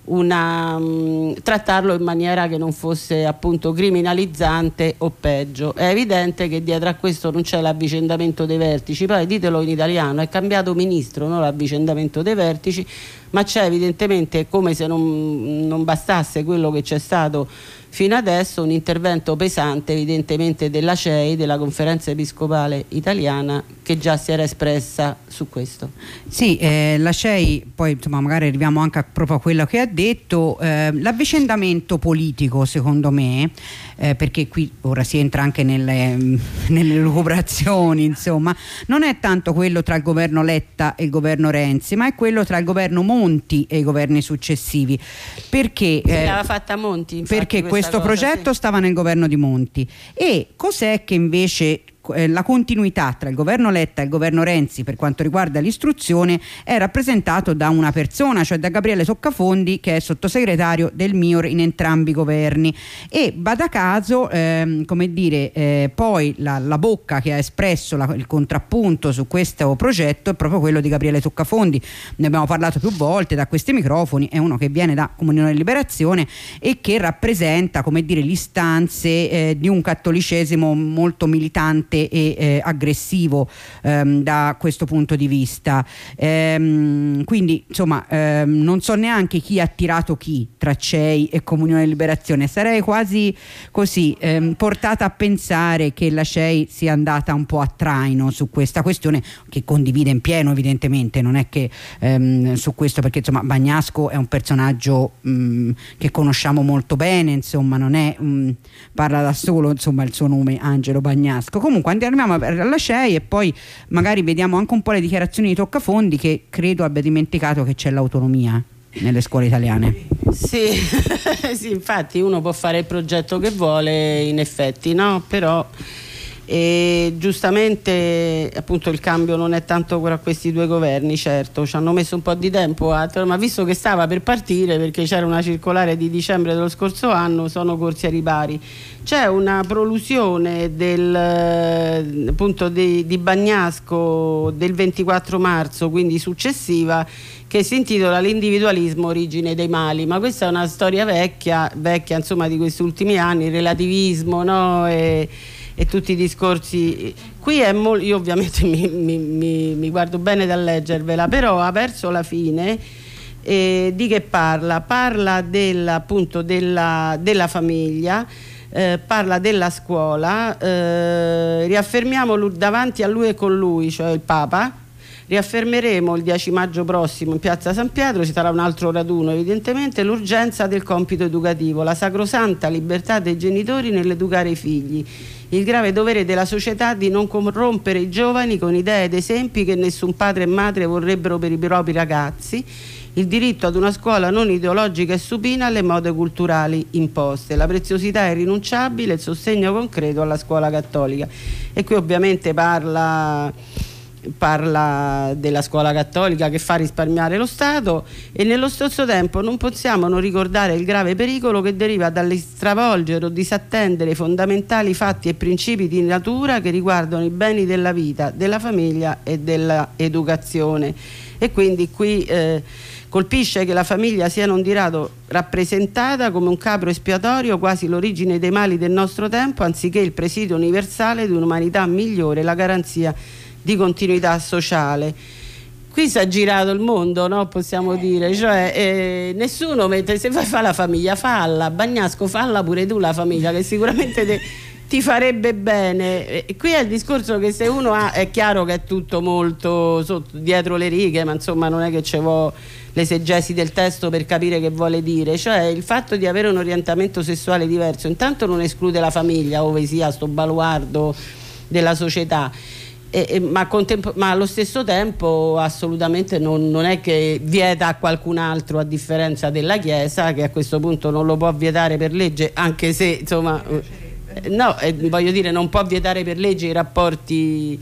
una, mh, trattarlo in maniera che non fosse appunto criminalizzante o peggio. È evidente che dietro a questo non c'è l'avvicendamento dei vertici, poi ditelo in italiano, è cambiato ministro, non l'avvicendamento dei vertici, ma c'è evidentemente, come se non, non bastasse quello che c'è stato fino adesso, un intervento pesante evidentemente della C E I, della Conferenza Episcopale Italiana, che già si era espressa su questo. Sì, eh, la C E I, poi insomma magari arriviamo anche a, proprio a quello che ha detto, eh, l'avvicendamento politico secondo me, eh, perché qui ora si entra anche nelle, nelle lucubrazioni, insomma, non è tanto quello tra il governo Letta e il governo Renzi, ma è quello tra il governo Monti e i governi successivi, perché si eh, l'aveva fatta Monti, infatti, perché questo cosa, progetto sì. stava nel governo di Monti. E cos'è che invece eh, la continuità tra il governo Letta e il governo Renzi per quanto riguarda l'istruzione è rappresentato da una persona, cioè da Gabriele Toccafondi, che è sottosegretario del M I O R in entrambi i governi. E bada caso, ehm, come dire, eh, poi la, la bocca che ha espresso la, il contrappunto su questo progetto è proprio quello di Gabriele Toccafondi. Ne abbiamo parlato più volte da questi microfoni, è uno che viene da Comunione e Liberazione e che rappresenta, come dire, le istanze eh, di un cattolicesimo molto militante pesante e eh, aggressivo ehm, da questo punto di vista. Ehm, quindi insomma ehm, non so neanche chi ha tirato chi tra C E I e Comunione e Liberazione. Sarei quasi così ehm, portata a pensare che la C E I sia andata un po' a traino su questa questione, che condivide in pieno evidentemente, non è che ehm, su questo, perché insomma Bagnasco è un personaggio mh, che conosciamo molto bene, insomma non è mh, parla da solo, insomma il suo nome Angelo Bagnasco. Comunque andiamo alla C E I e poi magari vediamo anche un po' le dichiarazioni di Toccafondi, che credo abbia dimenticato che c'è l'autonomia nelle scuole italiane. Sì, sì, infatti uno può fare il progetto che vuole, in effetti, no? Però e giustamente appunto il cambio non è tanto quello a questi due governi, certo ci hanno messo un po' di tempo a, ma visto che stava per partire, perché c'era una circolare di dicembre dello scorso anno, sono corsi ai ripari. C'è una prolusione del, appunto di, di Bagnasco del ventiquattro marzo, quindi successiva, che si intitola L'individualismo origine dei mali, ma questa è una storia vecchia, vecchia insomma di questi ultimi anni, il relativismo, no? E, e tutti i discorsi. Qui è molto, io ovviamente mi, mi, mi, mi guardo bene dal leggervela, però verso la fine eh, di che parla? Parla della, appunto della, della famiglia, eh, parla della scuola, eh, riaffermiamo davanti a lui e con lui, cioè il Papa. Riaffermeremo il dieci maggio prossimo in piazza San Pietro, ci sarà un altro raduno evidentemente, l'urgenza del compito educativo, la sacrosanta libertà dei genitori nell'educare i figli, il grave dovere della società di non corrompere i giovani con idee ed esempi che nessun padre e madre vorrebbero per i propri ragazzi, il diritto ad una scuola non ideologica e supina alle mode culturali imposte, la preziosità irrinunciabile, il sostegno concreto alla scuola cattolica. E qui ovviamente parla... parla della scuola cattolica che fa risparmiare lo Stato, e nello stesso tempo non possiamo non ricordare il grave pericolo che deriva dall'stravolgere o disattendere i fondamentali fatti e principi di natura che riguardano i beni della vita, della famiglia e dell'educazione. E quindi qui eh, colpisce che la famiglia sia non di rado rappresentata come un capro espiatorio, quasi l'origine dei mali del nostro tempo, anziché il presidio universale di un'umanità migliore, la garanzia di continuità sociale. Qui si è girato il mondo, no? Possiamo dire, cioè eh, nessuno mette, se fa, fa la famiglia, falla, Bagnasco, falla pure tu la famiglia, che sicuramente te, ti farebbe bene. E qui è il discorso che se uno ha, è chiaro che è tutto molto sotto, dietro le righe, ma insomma non è che ci vuole l'esegesi del testo per capire che vuole dire, cioè il fatto di avere un orientamento sessuale diverso intanto non esclude la famiglia, ove sia sto baluardo della società. E, e, ma, ma allo stesso tempo assolutamente non, non è che vieta a qualcun altro, a differenza della Chiesa, che a questo punto non lo può vietare per legge, anche se insomma eh, no, eh, voglio dire, non può vietare per legge i rapporti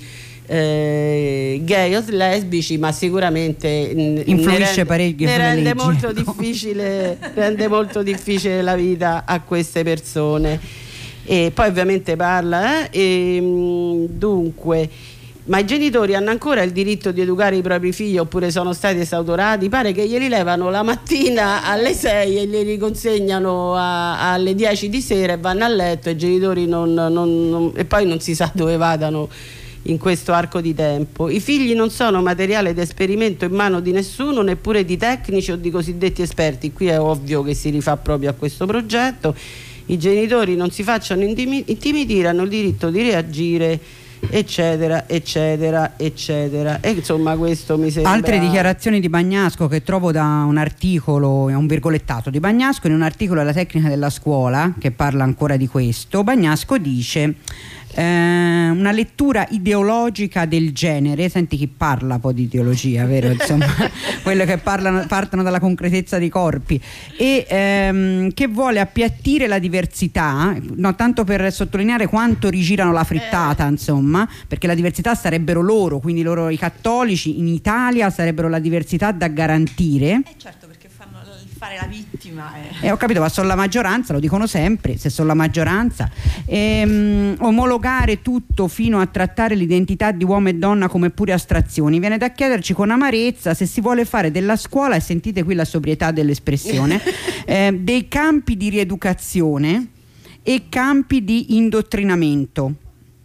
eh, gay o lesbici, ma sicuramente influisce parecchio, ne rende leggi, molto ecco. difficile rende molto difficile la vita a queste persone. E poi ovviamente parla eh, e, dunque, ma i genitori hanno ancora il diritto di educare i propri figli oppure sono stati esautorati? Pare che glieli levano la mattina alle sei e glieli consegnano a, alle dieci di sera e vanno a letto, e i genitori non, non, non, e poi non si sa dove vadano in questo arco di tempo. I figli non sono materiale di esperimento in mano di nessuno, neppure di tecnici o di cosiddetti esperti. Qui è ovvio che si rifà proprio a questo progetto. I genitori non si facciano intimidire, hanno il diritto di reagire, eccetera eccetera eccetera. E insomma questo mi sembra. Altre dichiarazioni di Bagnasco che trovo da un articolo, un virgolettato di Bagnasco in un articolo della Tecnica della Scuola che parla ancora di questo. Bagnasco dice eh, una lettura ideologica del genere, senti chi parla poi di ideologia, vero? Insomma, quello che parlano, partono dalla concretezza dei corpi, e ehm, che vuole appiattire la diversità, no, tanto per sottolineare quanto rigirano la frittata, insomma, perché la diversità sarebbero loro, quindi loro i cattolici in Italia sarebbero la diversità da garantire. Eh certo, perché fanno fare la vittima. E eh, ho capito, ma sono la maggioranza, lo dicono sempre, se sono la maggioranza. Ehm, omologare tutto fino a trattare l'identità di uomo e donna come pure astrazioni. Viene da chiederci con amarezza se si vuole fare della scuola, e sentite qui la sobrietà dell'espressione, eh, dei campi di rieducazione e campi di indottrinamento.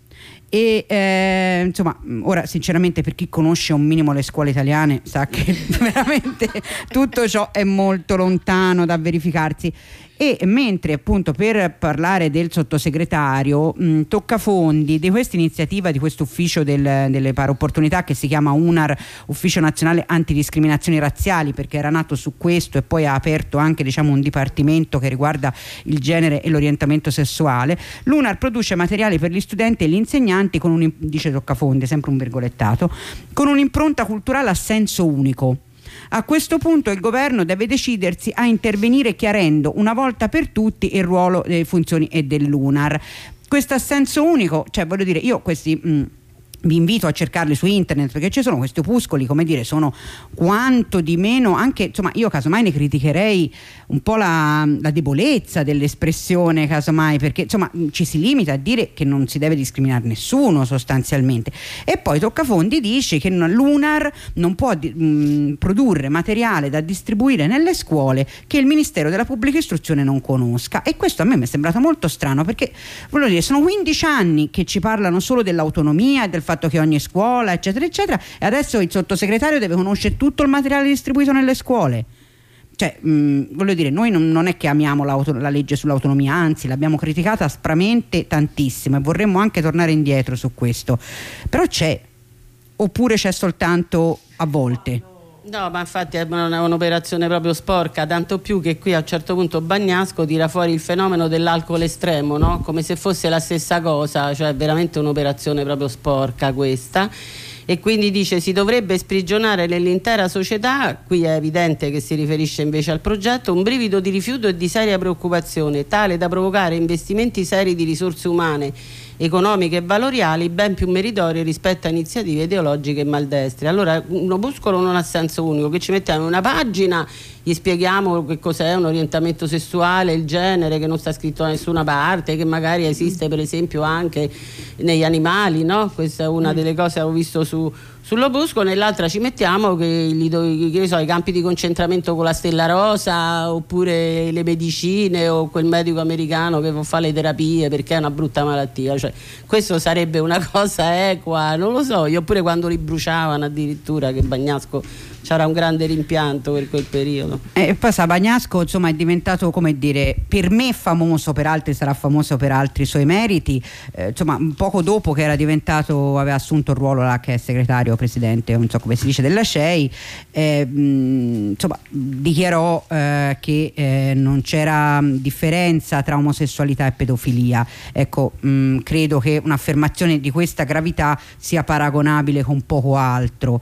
E eh, insomma, ora sinceramente, per chi conosce un minimo le scuole italiane sa che veramente tutto ciò è molto lontano da verificarsi. E mentre appunto per parlare del sottosegretario mh, Toccafondi, di questa iniziativa, di questo ufficio del, delle pari opportunità che si chiama U N A R, Ufficio Nazionale Antidiscriminazioni Razziali, perché era nato su questo e poi ha aperto anche, diciamo, un dipartimento che riguarda il genere e l'orientamento sessuale, l'U N A R produce materiali per gli studenti e gli insegnanti con un, dice Toccafondi, sempre un virgolettato, con un'impronta culturale a senso unico. A questo punto il governo deve decidersi a intervenire chiarendo una volta per tutti il ruolo, delle funzioni e dell'U N A R. Questo a senso unico, cioè voglio dire, io questi... Mh, vi invito a cercarli su internet, perché ci sono questi opuscoli, come dire, sono quanto di meno, anche, insomma, io casomai ne criticherei un po' la, la debolezza dell'espressione, casomai, perché insomma ci si limita a dire che non si deve discriminare nessuno sostanzialmente, e poi Toccafondi dice che l'U N A R non può di, mh, produrre materiale da distribuire nelle scuole che il Ministero della Pubblica Istruzione non conosca. E questo a me mi è sembrato molto strano, perché voglio dire, sono quindici anni che ci parlano solo dell'autonomia e del fatto che ogni scuola eccetera eccetera, e adesso il sottosegretario deve conoscere tutto il materiale distribuito nelle scuole. Cioè, mh, voglio dire, noi non, non è che amiamo la legge sull'autonomia, anzi l'abbiamo criticata aspramente tantissimo e vorremmo anche tornare indietro su questo, però c'è, oppure c'è soltanto a volte? No, ma infatti è un'operazione proprio sporca, tanto più che qui a un certo punto Bagnasco tira fuori il fenomeno dell'alcol estremo, no? Come se fosse la stessa cosa, cioè è veramente un'operazione proprio sporca questa. E quindi dice si dovrebbe sprigionare nell'intera società, qui è evidente che si riferisce invece al progetto, un brivido di rifiuto e di seria preoccupazione, tale da provocare investimenti seri di risorse umane, economiche e valoriali ben più meritorie rispetto a iniziative ideologiche e maldestre. Allora un opuscolo non ha senso unico, che ci mettiamo in una pagina, gli spieghiamo che cos'è un orientamento sessuale, il genere che non sta scritto da nessuna parte, che magari esiste per esempio anche negli animali, no? Questa è una delle cose che ho visto su sull'opuscolo. Nell'altra ci mettiamo che, gli do, che ne so, i campi di concentramento con la stella rosa, oppure le medicine, o quel medico americano che fa le terapie perché è una brutta malattia. Cioè, questo sarebbe una cosa equa, non lo so, io oppure quando li bruciavano addirittura, che Bagnasco c'era un grande rimpianto per quel periodo. E poi Bagnasco, insomma, è diventato, come dire, per me famoso, per altri sarà famoso per altri suoi meriti, eh, insomma poco dopo che era diventato, aveva assunto il ruolo là, che è segretario presidente, non so come si dice, della C E I, eh, mh, insomma dichiarò eh, che eh, non c'era differenza tra omosessualità e pedofilia. Ecco, mh, credo che un'affermazione di questa gravità sia paragonabile con poco altro.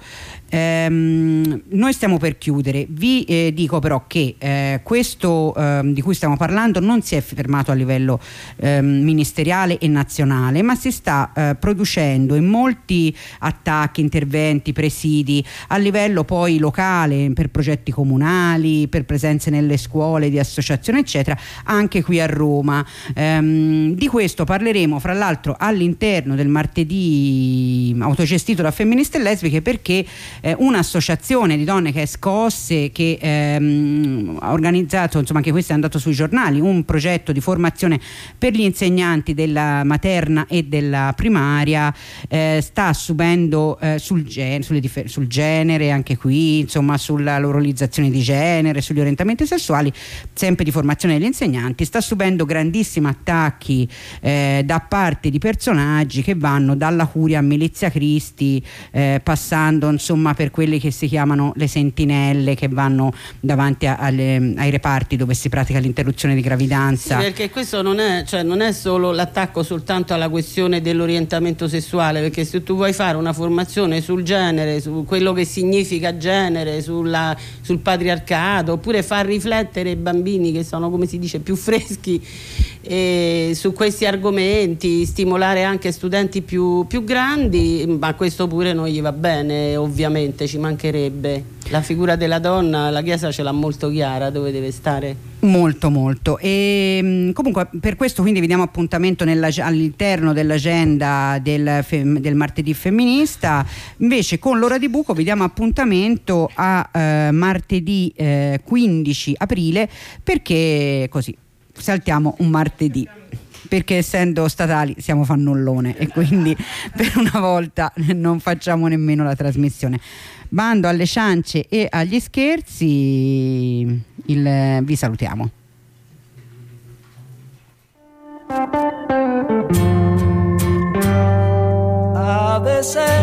Ehm, noi stiamo per chiudere, vi eh, dico però che eh, questo eh, di cui stiamo parlando non si è fermato a livello eh, ministeriale e nazionale, ma si sta eh, producendo in molti attacchi, interventi, presidi a livello poi locale, per progetti comunali, per presenze nelle scuole di associazioni eccetera, anche qui a Roma. Ehm, di questo parleremo fra l'altro all'interno del martedì autogestito da femministe e lesbiche, perché eh, un'associazione di donne che è Scosse, che ehm, ha organizzato, insomma anche questo è andato sui giornali, un progetto di formazione per gli insegnanti della materna e della primaria, eh, sta subendo eh, sul, gen- sulle differ- sul genere, anche qui insomma sulla loralizzazione di genere, sugli orientamenti sessuali, sempre di formazione degli insegnanti, sta subendo grandissimi attacchi eh, da parte di personaggi che vanno dalla Curia a Milizia Cristi, eh, passando insomma per quelle che si chiamano le sentinelle, che vanno davanti a, alle, ai reparti dove si pratica l'interruzione di gravidanza. Sì, perché questo non è, cioè, non è solo l'attacco soltanto alla questione dell'orientamento sessuale, perché se tu vuoi fare una formazione sul genere, su quello che significa genere, sulla, sul patriarcato, oppure far riflettere i bambini che sono, come si dice, più freschi eh, su questi argomenti, stimolare anche studenti più, più grandi, ma questo pure non gli va bene, ovviamente, ci mancherebbe. La figura della donna la Chiesa ce l'ha molto chiara dove deve stare. Molto molto. E comunque per questo quindi vi diamo appuntamento nella, all'interno dell'agenda del, del martedì femminista. Invece con l'ora di buco vi diamo appuntamento a eh, martedì eh, quindici aprile, perché così saltiamo un martedì. perché essendo statali siamo fannullone e quindi per una volta non facciamo nemmeno la trasmissione. Bando alle ciance e agli scherzi, il, vi salutiamo.